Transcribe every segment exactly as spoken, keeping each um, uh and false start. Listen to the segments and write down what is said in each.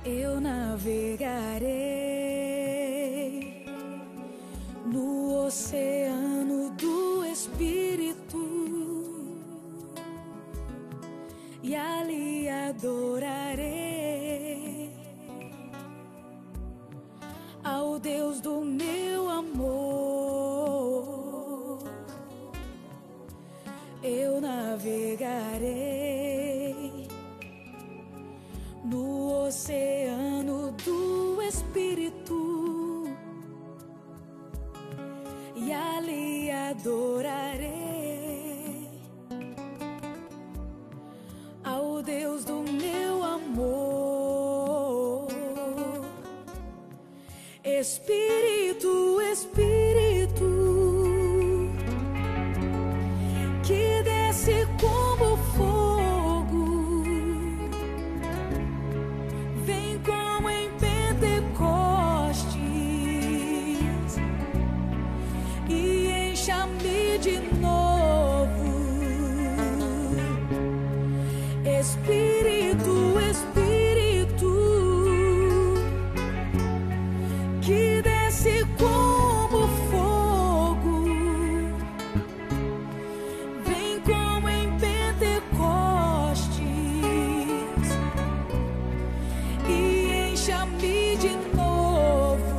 Eu navegarei no oceano do Espírito e ali adorarei ao Deus do meu amor. Eu navegarei no oceano do Espírito e ali adorarei ao Deus do meu amor. Espírito, Espírito, que desce como fogo, vem como em Pentecostes e encha-me de novo. Espírito, Espírito, que desce como fogo, vem como em Pentecostes e encha-me de novo.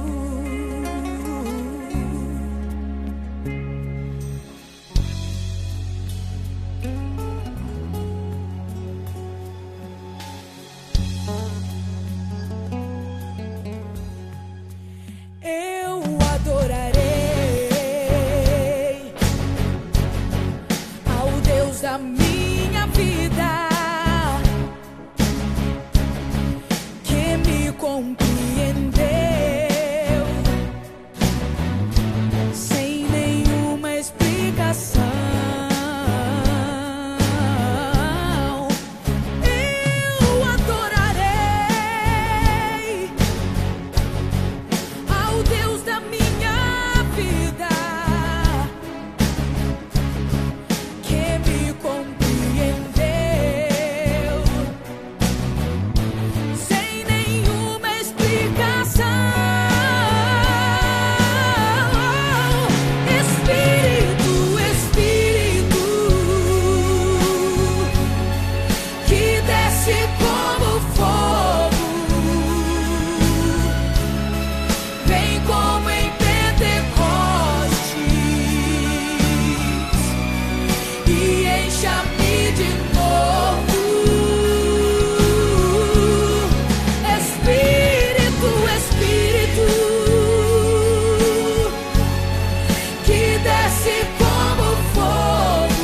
Eu adorarei ao Deus da minha vida, que me compreendeu sem nenhuma explicação. Eu adorarei ao Deus da minha vida, que me compreendeu sem nenhuma explicação. Espírito, Espírito, que desce como fogo, vem como em Pentecostes e encha-me de novo. Espírito, Espírito, que desce como fogo,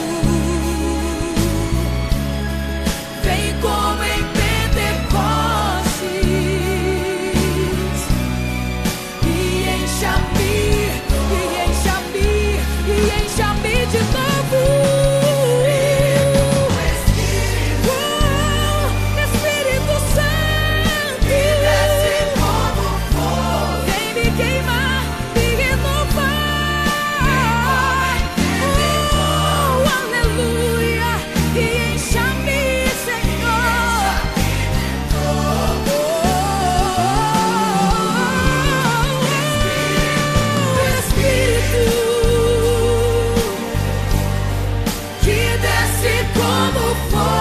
vem como em Pentecostes e encha-me, e encha-me, e encha-me de novo. Oh, Espírito Santo, que desce como fogo, vem me queimar, me renovar. Oh, aleluia, e encha-me, Senhor. Espírito, que desce como fogo.